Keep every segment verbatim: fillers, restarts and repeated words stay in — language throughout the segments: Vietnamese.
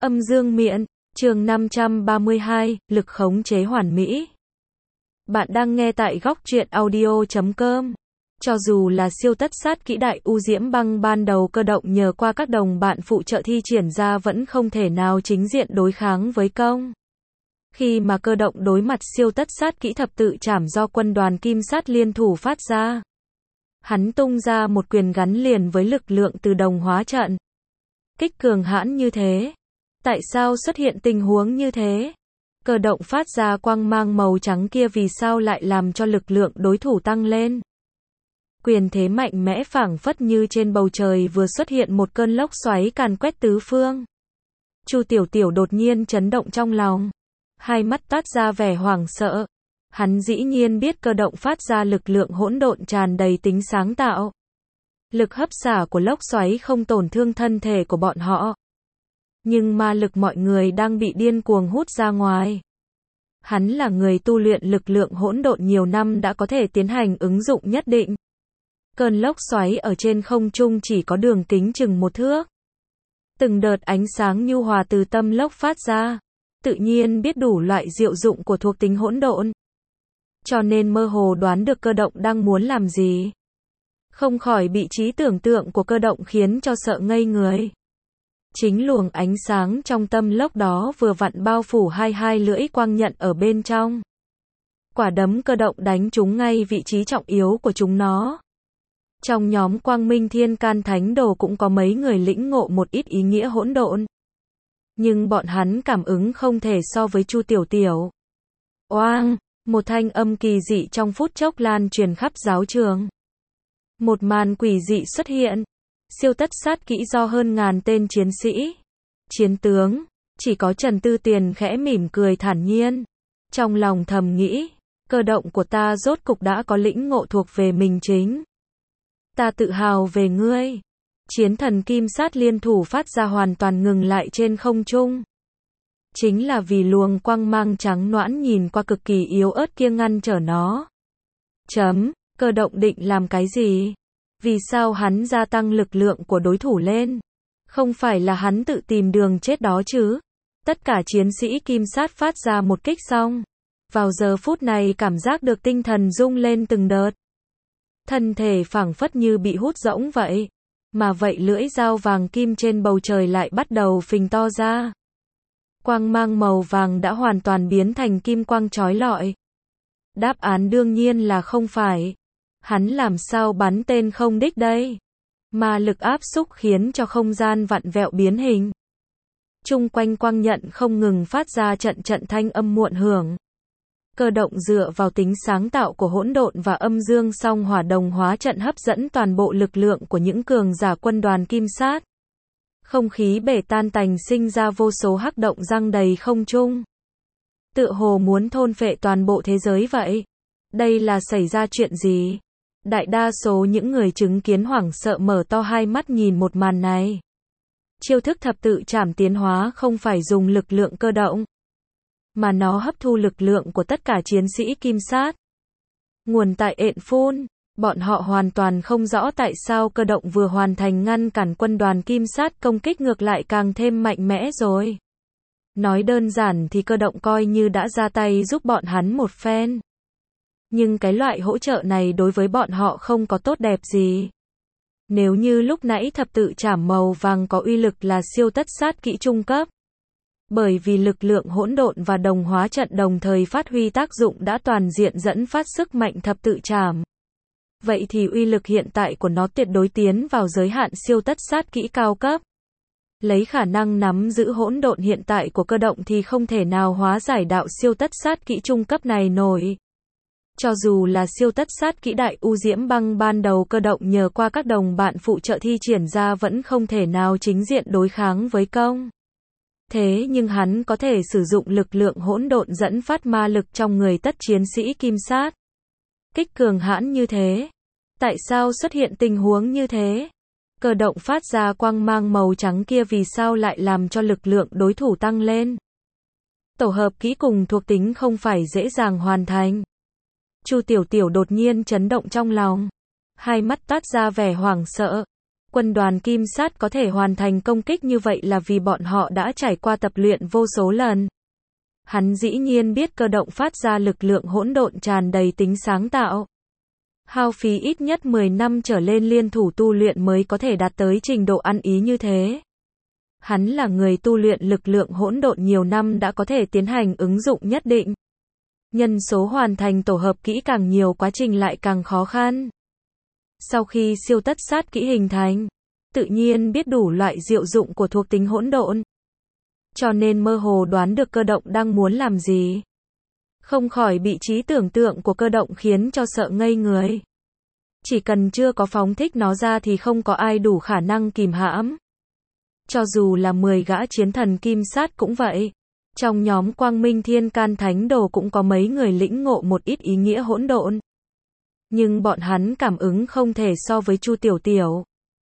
Âm dương miện, chương năm trăm ba mươi hai, lực khống chế hoàn mỹ. Bạn đang nghe tại góc truyện audio chấm com. Cho dù là siêu tất sát kỹ đại U Diễm Băng ban đầu cơ động nhờ qua các đồng bạn phụ trợ thi triển ra vẫn không thể nào chính diện đối kháng với công. Khi mà cơ động đối mặt siêu tất sát kỹ thập tự trảm do quân đoàn kim sát liên thủ phát ra, hắn tung ra một quyền gắn liền với lực lượng từ đồng hóa trận. Kích cường hãn như thế. Tại sao xuất hiện tình huống như thế? Cơ động phát ra quang mang màu trắng kia vì sao lại làm cho lực lượng đối thủ tăng lên? Quyền thế mạnh mẽ phảng phất như trên bầu trời vừa xuất hiện một cơn lốc xoáy càn quét tứ phương. Chu Tiểu Tiểu đột nhiên chấn động trong lòng, hai mắt toát ra vẻ hoảng sợ. Hắn dĩ nhiên biết cơ động phát ra lực lượng hỗn độn tràn đầy tính sáng tạo. Lực hấp xả của lốc xoáy không tổn thương thân thể của bọn họ. Nhưng ma lực mọi người đang bị điên cuồng hút ra ngoài. Hắn là người tu luyện lực lượng hỗn độn nhiều năm đã có thể tiến hành ứng dụng nhất định. Cơn lốc xoáy ở trên không trung chỉ có đường kính chừng một thước. Từng đợt ánh sáng nhu hòa từ tâm lốc phát ra. Tự nhiên biết đủ loại diệu dụng của thuộc tính hỗn độn. Cho nên mơ hồ đoán được cơ động đang muốn làm gì. Không khỏi bị trí tưởng tượng của cơ động khiến cho sợ ngây người. Chính luồng ánh sáng trong tâm lốc đó vừa vặn bao phủ hai hai lưỡi quang nhận ở bên trong. Quả đấm cơ động đánh trúng ngay vị trí trọng yếu của chúng nó. Trong nhóm Quang Minh Thiên Can Thánh Đồ cũng có mấy người lĩnh ngộ một ít ý nghĩa hỗn độn. Nhưng bọn hắn cảm ứng không thể so với Chu Tiểu Tiểu. Oang, một thanh âm kỳ dị trong phút chốc lan truyền khắp giáo trường. Một màn quỷ dị xuất hiện. Siêu tất sát kỹ do hơn ngàn tên chiến sĩ, chiến tướng, chỉ có Trần Tư Tiền khẽ mỉm cười thản nhiên. Trong lòng thầm nghĩ, cơ động của ta rốt cục đã có lĩnh ngộ thuộc về mình chính. Ta tự hào về ngươi. Chiến thần kim sát liên thủ phát ra hoàn toàn ngừng lại trên không trung. Chính là vì luồng quang mang trắng noãn nhìn qua cực kỳ yếu ớt kia ngăn trở nó. Chấm, cơ động định làm cái gì? Vì sao hắn gia tăng lực lượng của đối thủ lên? Không phải là hắn tự tìm đường chết đó chứ? Tất cả chiến sĩ kim sát phát ra một kích xong. Vào giờ phút này cảm giác được tinh thần rung lên từng đợt. Thân thể phảng phất như bị hút rỗng vậy. Mà vậy lưỡi dao vàng kim trên bầu trời lại bắt đầu phình to ra. Quang mang màu vàng đã hoàn toàn biến thành kim quang chói lọi. Đáp án đương nhiên là không phải. Hắn làm sao bắn tên không đích đây? Mà lực áp xúc khiến cho không gian vặn vẹo biến hình. Chung quanh quang nhận không ngừng phát ra trận trận thanh âm muộn hưởng. Cơ động dựa vào tính sáng tạo của hỗn độn và âm dương song hỏa đồng hóa trận hấp dẫn toàn bộ lực lượng của những cường giả quân đoàn kim sát. Không khí bể tan tành sinh ra vô số hắc động răng đầy không trung. Tựa hồ muốn thôn phệ toàn bộ thế giới vậy. Đây là xảy ra chuyện gì? Đại đa số những người chứng kiến hoảng sợ mở to hai mắt nhìn một màn này. Chiêu thức thập tự trảm tiến hóa không phải dùng lực lượng cơ động, mà nó hấp thu lực lượng của tất cả chiến sĩ kim sát. Nguồn tại ện phun, bọn họ hoàn toàn không rõ tại sao cơ động vừa hoàn thành ngăn cản quân đoàn kim sát công kích ngược lại càng thêm mạnh mẽ rồi. Nói đơn giản thì cơ động coi như đã ra tay giúp bọn hắn một phen. Nhưng cái loại hỗ trợ này đối với bọn họ không có tốt đẹp gì. Nếu như lúc nãy thập tự trảm màu vàng có uy lực là siêu tất sát kỹ trung cấp. Bởi vì lực lượng hỗn độn và đồng hóa trận đồng thời phát huy tác dụng đã toàn diện dẫn phát sức mạnh thập tự trảm. Vậy thì uy lực hiện tại của nó tuyệt đối tiến vào giới hạn siêu tất sát kỹ cao cấp. Lấy khả năng nắm giữ hỗn độn hiện tại của cơ động thì không thể nào hóa giải đạo siêu tất sát kỹ trung cấp này nổi. Cho dù là siêu tất sát kỹ đại U Diễm Băng ban đầu cơ động nhờ qua các đồng bạn phụ trợ thi triển ra vẫn không thể nào chính diện đối kháng với công. Thế nhưng hắn có thể sử dụng lực lượng hỗn độn dẫn phát ma lực trong người tất chiến sĩ kim sát. Kích cường hãn như thế. Tại sao xuất hiện tình huống như thế? Cơ động phát ra quang mang màu trắng kia vì sao lại làm cho lực lượng đối thủ tăng lên? Tổ hợp kỹ cùng thuộc tính không phải dễ dàng hoàn thành. Chu Tiểu Tiểu đột nhiên chấn động trong lòng. Hai mắt toát ra vẻ hoảng sợ. Quân đoàn kim sát có thể hoàn thành công kích như vậy là vì bọn họ đã trải qua tập luyện vô số lần. Hắn dĩ nhiên biết cơ động phát ra lực lượng hỗn độn tràn đầy tính sáng tạo. Hao phí ít nhất mười năm trở lên liên thủ tu luyện mới có thể đạt tới trình độ ăn ý như thế. Hắn là người tu luyện lực lượng hỗn độn nhiều năm đã có thể tiến hành ứng dụng nhất định. Nhân số hoàn thành tổ hợp kỹ càng nhiều, quá trình lại càng khó khăn. Sau khi siêu tất sát kỹ hình thành, tự nhiên biết đủ loại diệu dụng của thuộc tính hỗn độn. Cho nên mơ hồ đoán được cơ động đang muốn làm gì. Không khỏi bị trí tưởng tượng của cơ động khiến cho sợ ngây người. Chỉ cần chưa có phóng thích nó ra thì không có ai đủ khả năng kìm hãm. Cho dù là mười gã chiến thần kim sát cũng vậy. Trong nhóm Quang Minh Thiên Can Thánh Đồ cũng có mấy người lĩnh ngộ một ít ý nghĩa hỗn độn. Nhưng bọn hắn cảm ứng không thể so với Chu Tiểu Tiểu.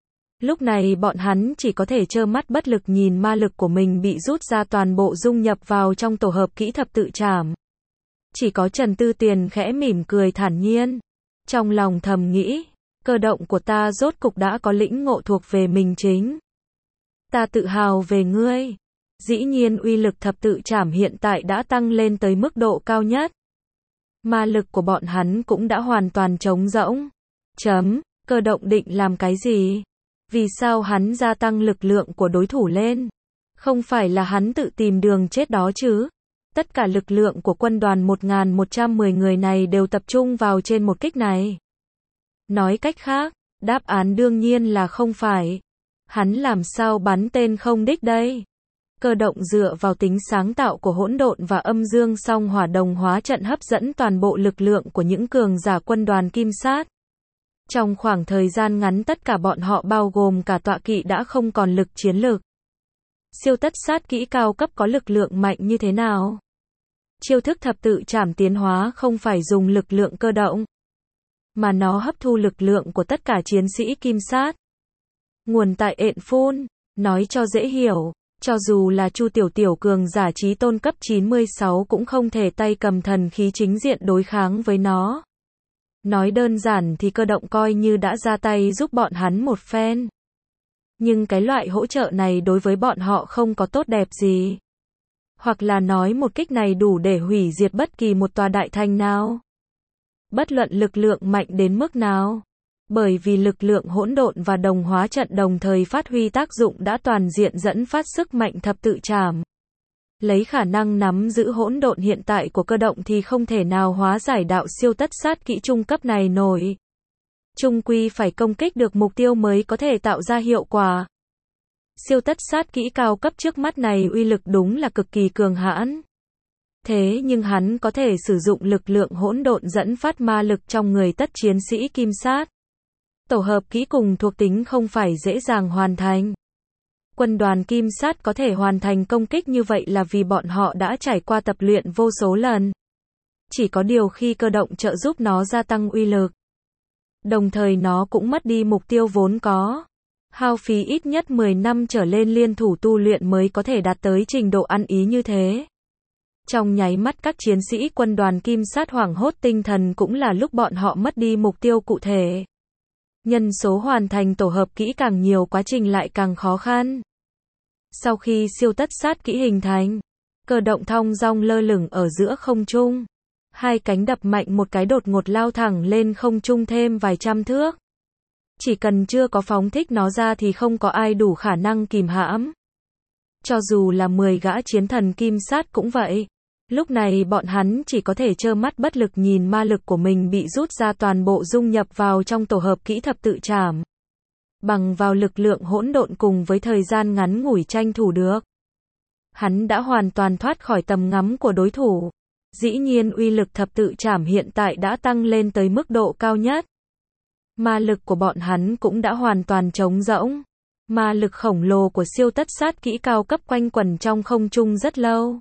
Lúc này bọn hắn chỉ có thể trơ mắt bất lực nhìn ma lực của mình bị rút ra toàn bộ dung nhập vào trong tổ hợp kỹ thập tự trảm. Chỉ có Trần Tư Tiền khẽ mỉm cười thản nhiên. Trong lòng thầm nghĩ, cơ động của ta rốt cục đã có lĩnh ngộ thuộc về mình chính. Ta tự hào về ngươi. Dĩ nhiên uy lực thập tự trảm hiện tại đã tăng lên tới mức độ cao nhất. Ma lực của bọn hắn cũng đã hoàn toàn trống rỗng. Chấm, cơ động định làm cái gì? Vì sao hắn gia tăng lực lượng của đối thủ lên? Không phải là hắn tự tìm đường chết đó chứ? Tất cả lực lượng của quân đoàn một nghìn một trăm mười người này đều tập trung vào trên một kích này. Nói cách khác, đáp án đương nhiên là không phải. Hắn làm sao bắn tên không đích đây? Cơ động dựa vào tính sáng tạo của hỗn độn và âm dương song hỏa đồng hóa trận hấp dẫn toàn bộ lực lượng của những cường giả quân đoàn kim sát. Trong khoảng thời gian ngắn tất cả bọn họ bao gồm cả tọa kỵ đã không còn lực chiến lược. Siêu tất sát kỹ cao cấp có lực lượng mạnh như thế nào? Chiêu thức thập tự trảm tiến hóa không phải dùng lực lượng cơ động, mà nó hấp thu lực lượng của tất cả chiến sĩ kim sát. Nguồn tại ện phun, nói cho dễ hiểu. Cho dù là Chu Tiểu Tiểu cường giả chí tôn cấp chín mươi sáu cũng không thể tay cầm thần khí chính diện đối kháng với nó. Nói đơn giản thì cơ động coi như đã ra tay giúp bọn hắn một phen. Nhưng cái loại hỗ trợ này đối với bọn họ không có tốt đẹp gì. Hoặc là nói một kích này đủ để hủy diệt bất kỳ một tòa đại thành nào. Bất luận lực lượng mạnh đến mức nào. Bởi vì lực lượng hỗn độn và đồng hóa trận đồng thời phát huy tác dụng đã toàn diện dẫn phát sức mạnh thập tự trảm. Lấy khả năng nắm giữ hỗn độn hiện tại của cơ động thì không thể nào hóa giải đạo siêu tất sát kỹ trung cấp này nổi. Chung quy phải công kích được mục tiêu mới có thể tạo ra hiệu quả. Siêu tất sát kỹ cao cấp trước mắt này uy lực đúng là cực kỳ cường hãn. Thế nhưng hắn có thể sử dụng lực lượng hỗn độn dẫn phát ma lực trong người tất chiến sĩ kim sát. Tổ hợp kỹ cùng thuộc tính không phải dễ dàng hoàn thành. Quân đoàn kim sát có thể hoàn thành công kích như vậy là vì bọn họ đã trải qua tập luyện vô số lần. Chỉ có điều khi cơ động trợ giúp nó gia tăng uy lực. Đồng thời nó cũng mất đi mục tiêu vốn có. Hao phí ít nhất mười năm trở lên liên thủ tu luyện mới có thể đạt tới trình độ ăn ý như thế. Trong nháy mắt các chiến sĩ quân đoàn kim sát hoảng hốt tinh thần cũng là lúc bọn họ mất đi mục tiêu cụ thể. Nhân số hoàn thành tổ hợp kỹ càng nhiều, quá trình lại càng khó khăn. Sau khi siêu tất sát kỹ hình thành, cơ động thong dong lơ lửng ở giữa không trung. Hai cánh đập mạnh một cái đột ngột lao thẳng lên không trung thêm vài trăm thước. Chỉ cần chưa có phóng thích nó ra thì không có ai đủ khả năng kìm hãm. Cho dù là mười gã chiến thần kim sát cũng vậy. Lúc này bọn hắn chỉ có thể trơ mắt bất lực nhìn ma lực của mình bị rút ra toàn bộ dung nhập vào trong tổ hợp kỹ thập tự trảm. Bằng vào lực lượng hỗn độn cùng với thời gian ngắn ngủi tranh thủ được. Hắn đã hoàn toàn thoát khỏi tầm ngắm của đối thủ. Dĩ nhiên uy lực thập tự trảm hiện tại đã tăng lên tới mức độ cao nhất. Ma lực của bọn hắn cũng đã hoàn toàn trống rỗng. Ma lực khổng lồ của siêu tất sát kỹ cao cấp quanh quẩn trong không trung rất lâu.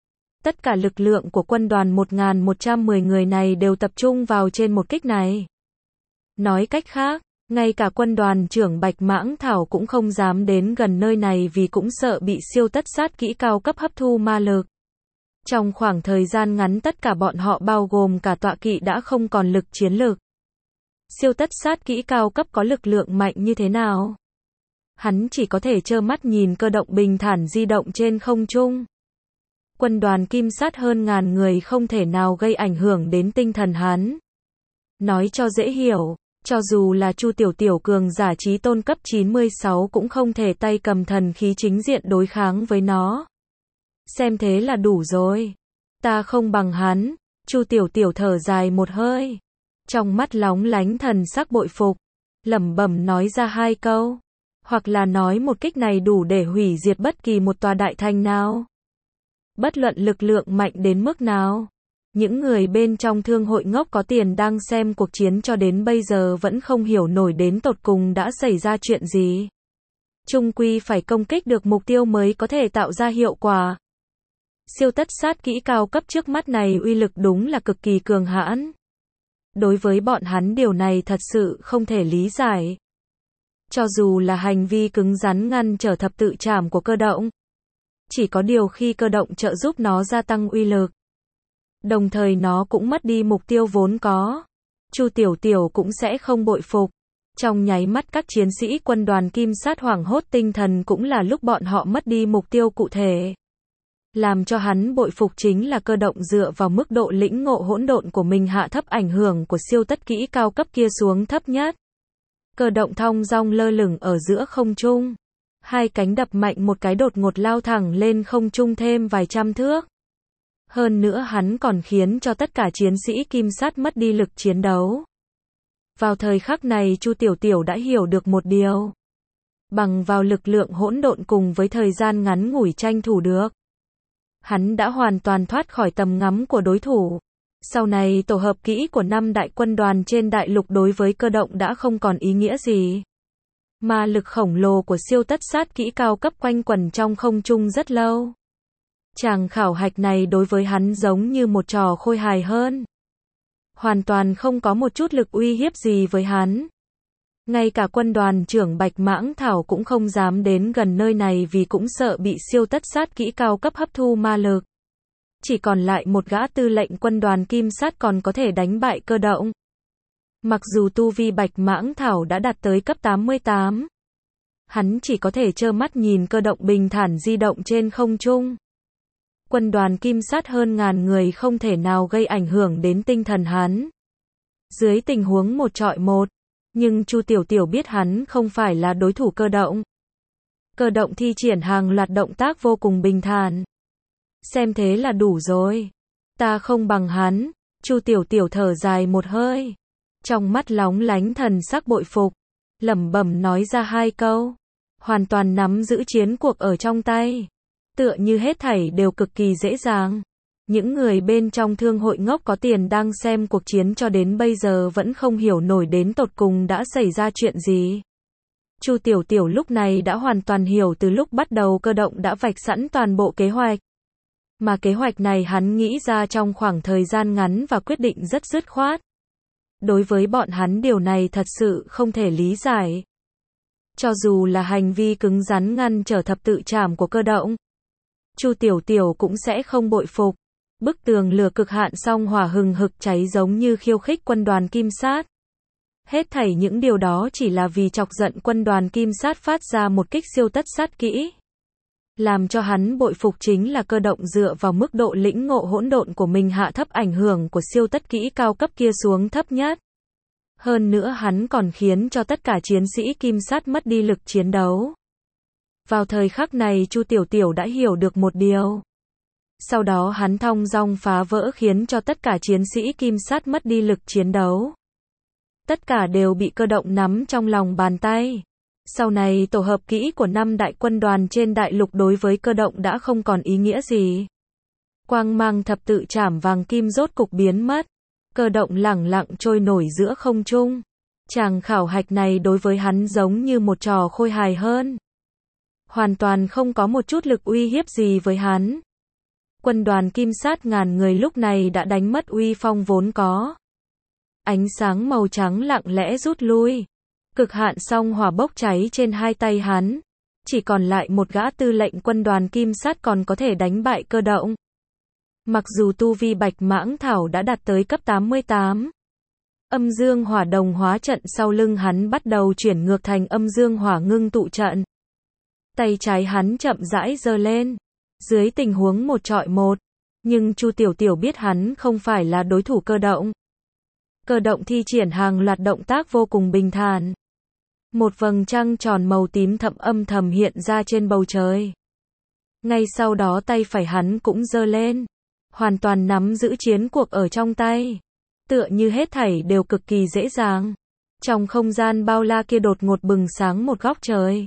Tất cả lực lượng của quân đoàn một nghìn một trăm mười người này đều tập trung vào trên một kích này. Nói cách khác, ngay cả quân đoàn trưởng Bạch Mãng Thảo cũng không dám đến gần nơi này vì cũng sợ bị siêu tất sát kỹ cao cấp hấp thu ma lực. Trong khoảng thời gian ngắn tất cả bọn họ bao gồm cả tọa kỵ đã không còn lực chiến lược. Siêu tất sát kỹ cao cấp có lực lượng mạnh như thế nào? Hắn chỉ có thể trơ mắt nhìn cơ động bình thản di động trên không trung. Quân đoàn kim sát hơn ngàn người không thể nào gây ảnh hưởng đến tinh thần hắn. Nói cho dễ hiểu, cho dù là Chu Tiểu Tiểu cường giả chí tôn cấp chín mươi sáu cũng không thể tay cầm thần khí chính diện đối kháng với nó. Xem thế là đủ rồi. Ta không bằng hắn. Chu Tiểu Tiểu thở dài một hơi. Trong mắt lóng lánh thần sắc bội phục. Lẩm bẩm nói ra hai câu. Hoặc là nói một kích này đủ để hủy diệt bất kỳ một tòa đại thành nào. Bất luận lực lượng mạnh đến mức nào. Những người bên trong thương hội ngốc có tiền đang xem cuộc chiến cho đến bây giờ vẫn không hiểu nổi đến tột cùng đã xảy ra chuyện gì. Chung quy phải công kích được mục tiêu mới có thể tạo ra hiệu quả. Siêu tất sát kỹ cao cấp trước mắt này uy lực đúng là cực kỳ cường hãn. Đối với bọn hắn điều này thật sự không thể lý giải. Cho dù là hành vi cứng rắn ngăn trở thập tự trảm của cơ động. Chỉ có điều khi cơ động trợ giúp nó gia tăng uy lực. Đồng thời nó cũng mất đi mục tiêu vốn có. Chu Tiểu Tiểu cũng sẽ không bội phục. Trong nháy mắt các chiến sĩ quân đoàn kim sát hoảng hốt tinh thần cũng là lúc bọn họ mất đi mục tiêu cụ thể. Làm cho hắn bội phục chính là cơ động dựa vào mức độ lĩnh ngộ hỗn độn của mình hạ thấp ảnh hưởng của siêu tất kỹ cao cấp kia xuống thấp nhất. Cơ động thong dong lơ lửng ở giữa không trung. Hai cánh đập mạnh một cái đột ngột lao thẳng lên không trung thêm vài trăm thước. Hơn nữa hắn còn khiến cho tất cả chiến sĩ kim sát mất đi lực chiến đấu. Vào thời khắc này Chu Tiểu Tiểu đã hiểu được một điều. Bằng vào lực lượng hỗn độn cùng với thời gian ngắn ngủi tranh thủ được. Hắn đã hoàn toàn thoát khỏi tầm ngắm của đối thủ. Sau này tổ hợp kỹ của năm đại quân đoàn trên đại lục đối với cơ động đã không còn ý nghĩa gì. Mà lực khổng lồ của siêu tất sát kỹ cao cấp quanh quẩn trong không trung rất lâu. Chàng khảo hạch này đối với hắn giống như một trò khôi hài hơn. Hoàn toàn không có một chút lực uy hiếp gì với hắn. Ngay cả quân đoàn trưởng Bạch Mãng Thảo cũng không dám đến gần nơi này vì cũng sợ bị siêu tất sát kỹ cao cấp hấp thu ma lực. Chỉ còn lại một gã tư lệnh quân đoàn kim sát còn có thể đánh bại cơ động. Mặc dù tu vi Bạch Mãng Thảo đã đạt tới cấp tám mươi tám. Hắn chỉ có thể trơ mắt nhìn cơ động bình thản di động trên không trung. Quân đoàn kim sát hơn ngàn người không thể nào gây ảnh hưởng đến tinh thần hắn. Dưới tình huống một trọi một. Nhưng Chu Tiểu Tiểu biết hắn không phải là đối thủ cơ động. Cơ động thi triển hàng loạt động tác vô cùng bình thản. Xem thế là đủ rồi. Ta không bằng hắn. Chu Tiểu Tiểu thở dài một hơi. Trong mắt lóng lánh thần sắc bội phục. Lẩm bẩm nói ra hai câu. Hoàn toàn nắm giữ chiến cuộc ở trong tay. Tựa như hết thảy đều cực kỳ dễ dàng. Những người bên trong thương hội ngốc có tiền đang xem cuộc chiến cho đến bây giờ vẫn không hiểu nổi đến tột cùng đã xảy ra chuyện gì. Chu Tiểu Tiểu lúc này đã hoàn toàn hiểu từ lúc bắt đầu cơ động đã vạch sẵn toàn bộ kế hoạch. Mà kế hoạch này hắn nghĩ ra trong khoảng thời gian ngắn và quyết định rất dứt khoát. Đối với bọn hắn điều này thật sự không thể lý giải. Cho dù là hành vi cứng rắn ngăn trở thập tự trảm của cơ động. Chu Tiểu Tiểu cũng sẽ không bội phục. Bức tường lửa cực hạn song hỏa hừng hực cháy giống như khiêu khích quân đoàn kim sát. Hết thảy những điều đó chỉ là vì chọc giận quân đoàn kim sát phát ra một kích siêu tất sát kỹ. Làm cho hắn bội phục chính là cơ động dựa vào mức độ lĩnh ngộ hỗn độn của mình hạ thấp ảnh hưởng của siêu tất kỹ cao cấp kia xuống thấp nhất. Hơn nữa hắn còn khiến cho tất cả chiến sĩ kim sát mất đi lực chiến đấu. Vào thời khắc này Chu Tiểu Tiểu đã hiểu được một điều. Sau đó hắn thong dong phá vỡ khiến cho tất cả chiến sĩ kim sát mất đi lực chiến đấu. Tất cả đều bị cơ động nắm trong lòng bàn tay. Sau này tổ hợp kỹ của năm đại quân đoàn trên đại lục đối với cơ động đã không còn ý nghĩa gì. Quang mang thập tự trảm vàng kim rốt cục biến mất. Cơ động lẳng lặng trôi nổi giữa không trung. Chàng khảo hạch này đối với hắn giống như một trò khôi hài hơn. Hoàn toàn không có một chút lực uy hiếp gì với hắn. Quân đoàn kim sát ngàn người lúc này đã đánh mất uy phong vốn có. Ánh sáng màu trắng lặng lẽ rút lui. Cực hạn song hỏa bốc cháy trên hai tay hắn. Chỉ còn lại một gã tư lệnh quân đoàn kim sát còn có thể đánh bại cơ động. Mặc dù tu vi Bạch Mãng Thảo đã đạt tới cấp tám mươi tám. Âm dương hỏa đồng hóa trận sau lưng hắn bắt đầu chuyển ngược thành âm dương hỏa ngưng tụ trận. Tay trái hắn chậm rãi giơ lên. Dưới tình huống một trọi một. Nhưng Chu Tiểu Tiểu biết hắn không phải là đối thủ cơ động. Cơ động thi triển hàng loạt động tác vô cùng bình thản. Một vầng trăng tròn màu tím thẫm âm thầm hiện ra trên bầu trời. Ngay sau đó tay phải hắn cũng giơ lên. Hoàn toàn nắm giữ chiến cuộc ở trong tay. Tựa như hết thảy đều cực kỳ dễ dàng. Trong không gian bao la kia đột ngột bừng sáng một góc trời.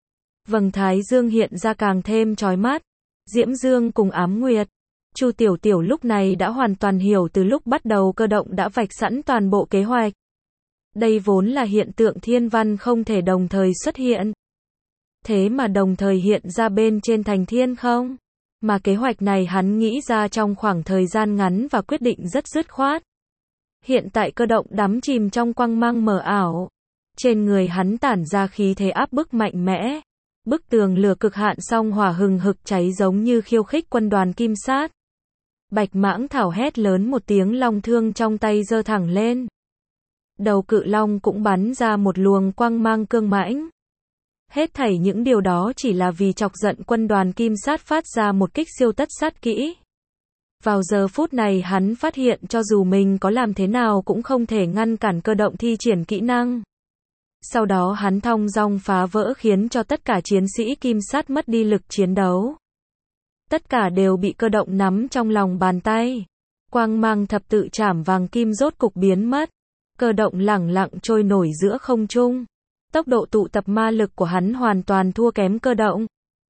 Vầng thái dương hiện ra càng thêm chói mắt. Diễm Dương cùng Ám Nguyệt. Chu Tiểu Tiểu lúc này đã hoàn toàn hiểu từ lúc bắt đầu cơ động đã vạch sẵn toàn bộ kế hoạch. Đây vốn là hiện tượng thiên văn không thể đồng thời xuất hiện. Thế mà đồng thời hiện ra bên trên thành thiên không? Mà kế hoạch này hắn nghĩ ra trong khoảng thời gian ngắn và quyết định rất dứt khoát. Hiện tại cơ động đắm chìm trong quang mang mờ ảo. Trên người hắn tản ra khí thế áp bức mạnh mẽ. Bức tường lửa cực hạn song hỏa hừng hực cháy giống như khiêu khích quân đoàn kim sát. Bạch Mãng Thảo hét lớn một tiếng, long thương trong tay giơ thẳng lên. Đầu cự long cũng bắn ra một luồng quang mang cương mãnh. Hết thảy những điều đó chỉ là vì chọc giận quân đoàn kim sát phát ra một kích siêu tất sát kỹ. Vào giờ phút này hắn phát hiện cho dù mình có làm thế nào cũng không thể ngăn cản cơ động thi triển kỹ năng. Sau đó hắn thong dong phá vỡ khiến cho tất cả chiến sĩ kim sát mất đi lực chiến đấu. Tất cả đều bị cơ động nắm trong lòng bàn tay. Quang mang thập tự chảm vàng kim rốt cục biến mất. Cơ động lẳng lặng trôi nổi giữa không trung. Tốc độ tụ tập ma lực của hắn hoàn toàn thua kém cơ động.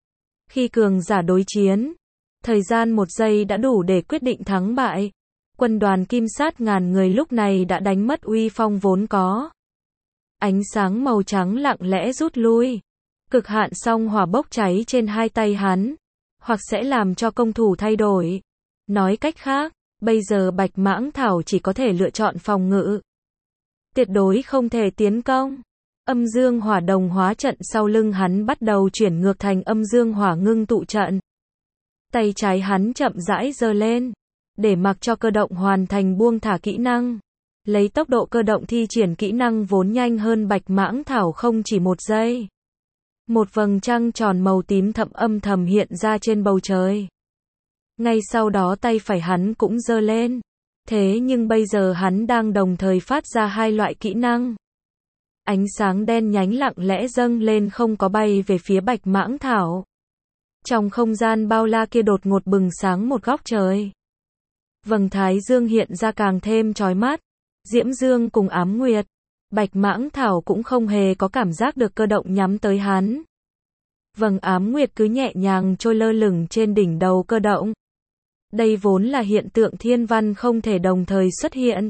Khi cường giả đối chiến, thời gian một giây đã đủ để quyết định thắng bại. Quân đoàn kim sát ngàn người lúc này đã đánh mất uy phong vốn có. Ánh sáng màu trắng lặng lẽ rút lui. Cực hạn song hỏa bốc cháy trên hai tay hắn. Hoặc sẽ làm cho công thủ thay đổi. Nói cách khác, bây giờ Bạch Mãng Thảo chỉ có thể lựa chọn phòng ngự. Tuyệt đối không thể tiến công. Âm dương hỏa đồng hóa trận sau lưng hắn bắt đầu chuyển ngược thành âm dương hỏa ngưng tụ trận. Tay trái hắn chậm rãi giơ lên. Để mặc cho cơ động hoàn thành buông thả kỹ năng. Lấy tốc độ cơ động thi triển kỹ năng vốn nhanh hơn Bạch Mãng Thảo không chỉ một giây. Một vầng trăng tròn màu tím thẫm âm thầm hiện ra trên bầu trời. Ngay sau đó tay phải hắn cũng giơ lên. Thế nhưng bây giờ hắn đang đồng thời phát ra hai loại kỹ năng. Ánh sáng đen nhánh lặng lẽ dâng lên không có bay về phía Bạch Mãng Thảo. Trong không gian bao la kia đột ngột bừng sáng một góc trời. Vầng thái dương hiện ra càng thêm chói mắt. Diễm Dương cùng Ám Nguyệt. Bạch Mãng Thảo cũng không hề có cảm giác được cơ động nhắm tới hắn. Vầng Ám Nguyệt cứ nhẹ nhàng trôi lơ lửng trên đỉnh đầu cơ động. Đây vốn là hiện tượng thiên văn không thể đồng thời xuất hiện.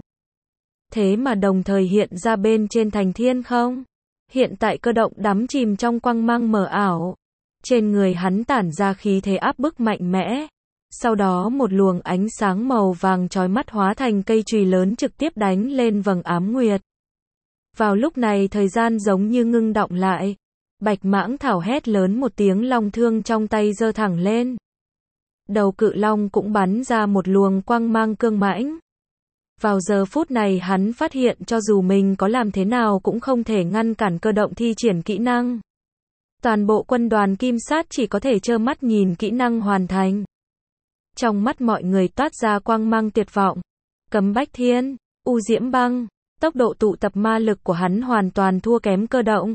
Thế mà đồng thời hiện ra bên trên thành thiên không? Hiện tại cơ động đắm chìm trong quang mang mờ ảo. Trên người hắn tản ra khí thế áp bức mạnh mẽ. Sau đó một luồng ánh sáng màu vàng chói mắt hóa thành cây chùy lớn trực tiếp đánh lên vầng Ám Nguyệt. Vào lúc này thời gian giống như ngưng đọng lại. Bạch Mãng Thảo hét lớn một tiếng, long thương trong tay giơ thẳng lên. Đầu cự long cũng bắn ra một luồng quang mang cương mãnh. Vào giờ phút này hắn phát hiện cho dù mình có làm thế nào cũng không thể ngăn cản cơ động thi triển kỹ năng. Toàn bộ quân đoàn kim sát chỉ có thể trơ mắt nhìn kỹ năng hoàn thành. Trong mắt mọi người toát ra quang mang tuyệt vọng. Cấm Bách Thiên, U Diễm Băng, tốc độ tụ tập ma lực của hắn hoàn toàn thua kém cơ động.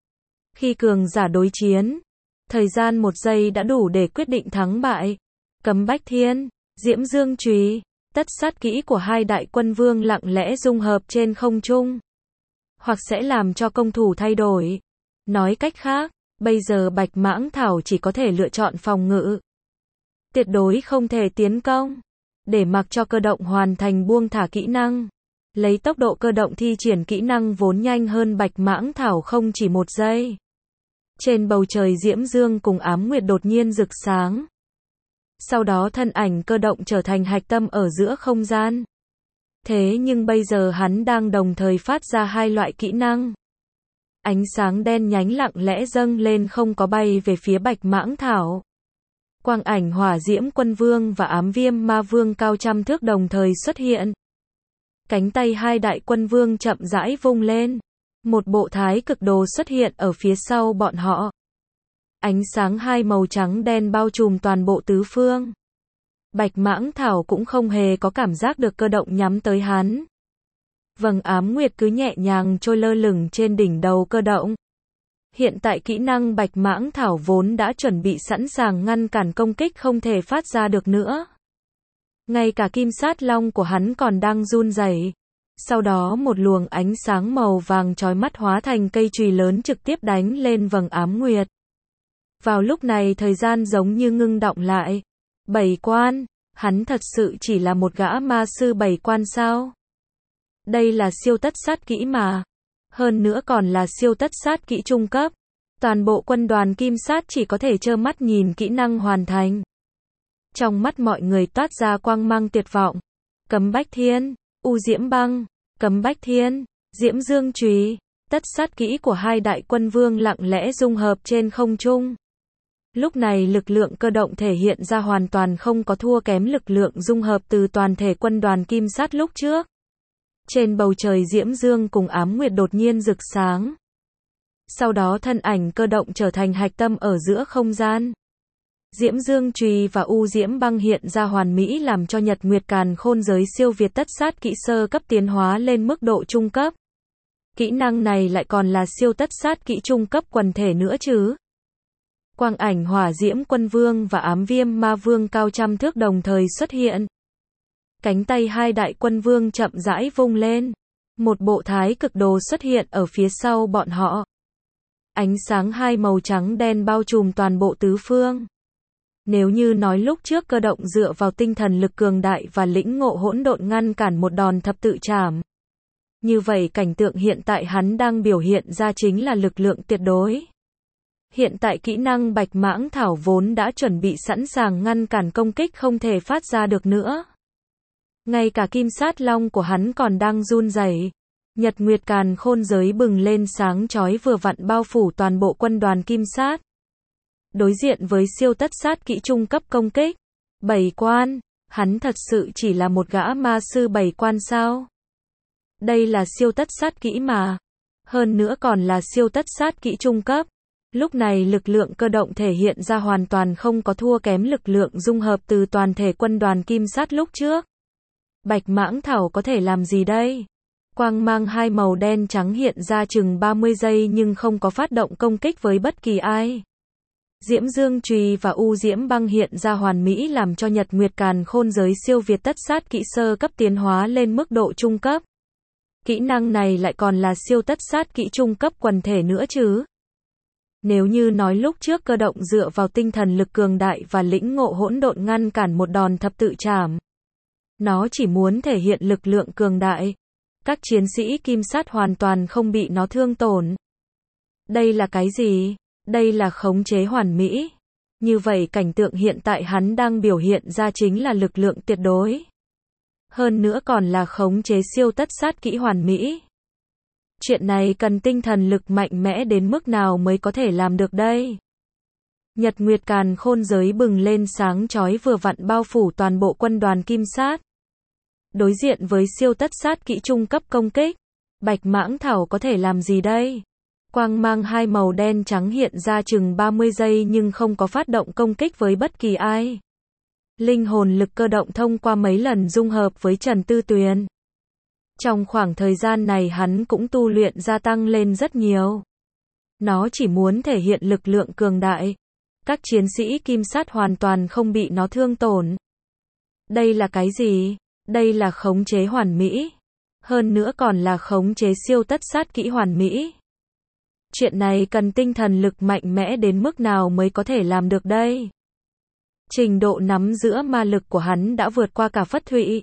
Khi cường giả đối chiến, thời gian một giây đã đủ để quyết định thắng bại. Cấm Bách Thiên, Diễm Dương Chùy, tất sát kỹ của hai đại quân vương lặng lẽ dung hợp trên không trung. Hoặc sẽ làm cho công thủ thay đổi. Nói cách khác, bây giờ Bạch Mãng Thảo chỉ có thể lựa chọn phòng ngự. Tuyệt đối không thể tiến công. Để mặc cho cơ động hoàn thành buông thả kỹ năng. Lấy tốc độ cơ động thi triển kỹ năng vốn nhanh hơn Bạch Mãng Thảo không chỉ một giây. Trên bầu trời Diễm Dương cùng Ám Nguyệt đột nhiên rực sáng. Sau đó thân ảnh cơ động trở thành hạch tâm ở giữa không gian. Thế nhưng bây giờ hắn đang đồng thời phát ra hai loại kỹ năng. Ánh sáng đen nhánh lặng lẽ dâng lên không có bay về phía Bạch Mãng Thảo. Quang ảnh hỏa diễm quân vương và ám viêm ma vương cao trăm thước đồng thời xuất hiện. Cánh tay hai đại quân vương chậm rãi vung lên. Một bộ thái cực đồ xuất hiện ở phía sau bọn họ. Ánh sáng hai màu trắng đen bao trùm toàn bộ tứ phương. Bạch Mãng Thảo cũng không hề có cảm giác được cơ động nhắm tới hắn. Vầng ám nguyệt cứ nhẹ nhàng trôi lơ lửng trên đỉnh đầu cơ động. Hiện tại kỹ năng Bạch Mãng Thảo vốn đã chuẩn bị sẵn sàng ngăn cản công kích không thể phát ra được nữa. Ngay cả kim sát long của hắn còn đang run rẩy. Sau đó một luồng ánh sáng màu vàng chói mắt hóa thành cây chùy lớn trực tiếp đánh lên vầng ám nguyệt. Vào lúc này thời gian giống như ngưng đọng lại. Bảy quan, hắn thật sự chỉ là một gã ma sư bảy quan sao? Đây là siêu tất sát kỹ mà. Hơn nữa còn là siêu tất sát kỹ trung cấp. Toàn bộ quân đoàn kim sát chỉ có thể trơ mắt nhìn kỹ năng hoàn thành. Trong mắt mọi người toát ra quang mang tuyệt vọng. Cấm Bách Thiên, U Diễm Băng, Cấm Bách Thiên, Diễm Dương Chùy, tất sát kỹ của hai đại quân vương lặng lẽ dung hợp trên không trung. Lúc này lực lượng cơ động thể hiện ra hoàn toàn không có thua kém lực lượng dung hợp từ toàn thể quân đoàn kim sát lúc trước. Trên bầu trời Diễm Dương cùng ám nguyệt đột nhiên rực sáng. Sau đó thân ảnh cơ động trở thành hạch tâm ở giữa không gian. Diễm Dương Chùy và U Diễm Băng hiện ra hoàn mỹ làm cho Nhật Nguyệt Càn Khôn giới siêu việt tất sát kỹ sơ cấp tiến hóa lên mức độ trung cấp. Kỹ năng này lại còn là siêu tất sát kỹ trung cấp quần thể nữa chứ. Quang ảnh hỏa diễm quân vương và ám viêm ma vương cao trăm thước đồng thời xuất hiện. Cánh tay hai đại quân vương chậm rãi vung lên. Một bộ thái cực đồ xuất hiện ở phía sau bọn họ. Ánh sáng hai màu trắng đen bao trùm toàn bộ tứ phương. Nếu như nói lúc trước cơ động dựa vào tinh thần lực cường đại và lĩnh ngộ hỗn độn ngăn cản một đòn thập tự trảm. Như vậy cảnh tượng hiện tại hắn đang biểu hiện ra chính là lực lượng tuyệt đối. Hiện tại kỹ năng Bạch Mãng Thảo vốn đã chuẩn bị sẵn sàng ngăn cản công kích không thể phát ra được nữa. Ngay cả kim sát long của hắn còn đang run rẩy. Nhật Nguyệt Càn Khôn giới bừng lên sáng chói vừa vặn bao phủ toàn bộ quân đoàn kim sát. Đối diện với siêu tất sát kỹ trung cấp công kích. Bảy quan, hắn thật sự chỉ là một gã ma sư bảy quan sao? Đây là siêu tất sát kỹ mà. Hơn nữa còn là siêu tất sát kỹ trung cấp. Lúc này lực lượng cơ động thể hiện ra hoàn toàn không có thua kém lực lượng dung hợp từ toàn thể quân đoàn kim sát lúc trước. Bạch Mãng Thảo có thể làm gì đây? Quang mang hai màu đen trắng hiện ra chừng ba mươi giây nhưng không có phát động công kích với bất kỳ ai. Diễm Dương Chùy và U Diễm Băng hiện ra hoàn mỹ làm cho Nhật Nguyệt Càn Khôn giới siêu việt tất sát kỹ sơ cấp tiến hóa lên mức độ trung cấp. Kỹ năng này lại còn là siêu tất sát kỹ trung cấp quần thể nữa chứ. Nếu như nói lúc trước cơ động dựa vào tinh thần lực cường đại và lĩnh ngộ hỗn độn ngăn cản một đòn thập tự trảm. Nó chỉ muốn thể hiện lực lượng cường đại. Các chiến sĩ kim sát hoàn toàn không bị nó thương tổn. Đây là cái gì? Đây là khống chế hoàn mỹ. Như vậy cảnh tượng hiện tại hắn đang biểu hiện ra chính là lực lượng tuyệt đối. Hơn nữa còn là khống chế siêu tất sát kỹ hoàn mỹ. Chuyện này cần tinh thần lực mạnh mẽ đến mức nào mới có thể làm được đây? Nhật Nguyệt Càn Khôn giới bừng lên sáng chói vừa vặn bao phủ toàn bộ quân đoàn kim sát. Đối diện với siêu tất sát kỹ trung cấp công kích. Bạch Mãng Thảo có thể làm gì đây? Quang mang hai màu đen trắng hiện ra chừng ba mươi giây nhưng không có phát động công kích với bất kỳ ai. Linh hồn lực cơ động thông qua mấy lần dung hợp với Trần Tư Tuyền. Trong khoảng thời gian này hắn cũng tu luyện gia tăng lên rất nhiều. Nó chỉ muốn thể hiện lực lượng cường đại. Các chiến sĩ kim sát hoàn toàn không bị nó thương tổn. Đây là cái gì? Đây là khống chế hoàn mỹ. Hơn nữa còn là khống chế siêu tất sát kỹ hoàn mỹ. Chuyện này cần tinh thần lực mạnh mẽ đến mức nào mới có thể làm được đây? Trình độ nắm giữ ma lực của hắn đã vượt qua cả Phất Thụy.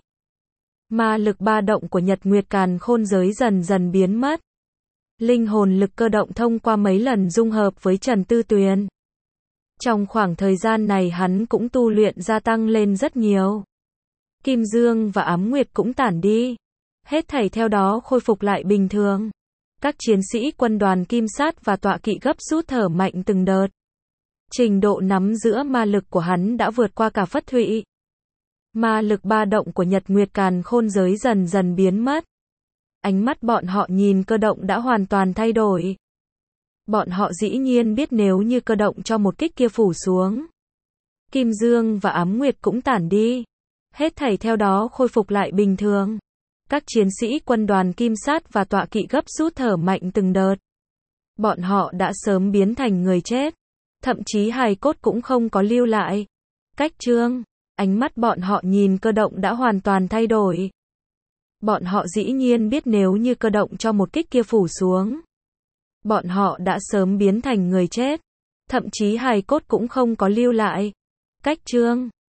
Ma lực ba động của Nhật Nguyệt Càn Khôn giới dần dần biến mất. Linh hồn lực cơ động thông qua mấy lần dung hợp với Trần Tư Tuyền. Trong khoảng thời gian này hắn cũng tu luyện gia tăng lên rất nhiều. Kim Dương và Ám Nguyệt cũng tản đi. Hết thảy theo đó khôi phục lại bình thường. Các chiến sĩ quân đoàn kim sát và tọa kỵ gấp rút thở mạnh từng đợt. Trình độ nắm giữ ma lực của hắn đã vượt qua cả Phất Thụy. Ma lực ba động của Nhật Nguyệt Càn Khôn giới dần dần biến mất. Ánh mắt bọn họ nhìn cơ động đã hoàn toàn thay đổi. Bọn họ dĩ nhiên biết nếu như cơ động cho một kích kia phủ xuống, Kim Dương và Ám Nguyệt cũng tản đi. Hết thảy theo đó khôi phục lại bình thường. Các chiến sĩ quân đoàn Kim Sát và tọa kỵ gấp rút thở mạnh từng đợt. Bọn họ đã sớm biến thành người chết. Thậm chí hài cốt cũng không có lưu lại. Cách Trương, ánh mắt bọn họ nhìn cơ động đã hoàn toàn thay đổi. Bọn họ dĩ nhiên biết nếu như cơ động cho một kích kia phủ xuống, bọn họ đã sớm biến thành người chết. Thậm chí hài cốt cũng không có lưu lại. Cách Trương.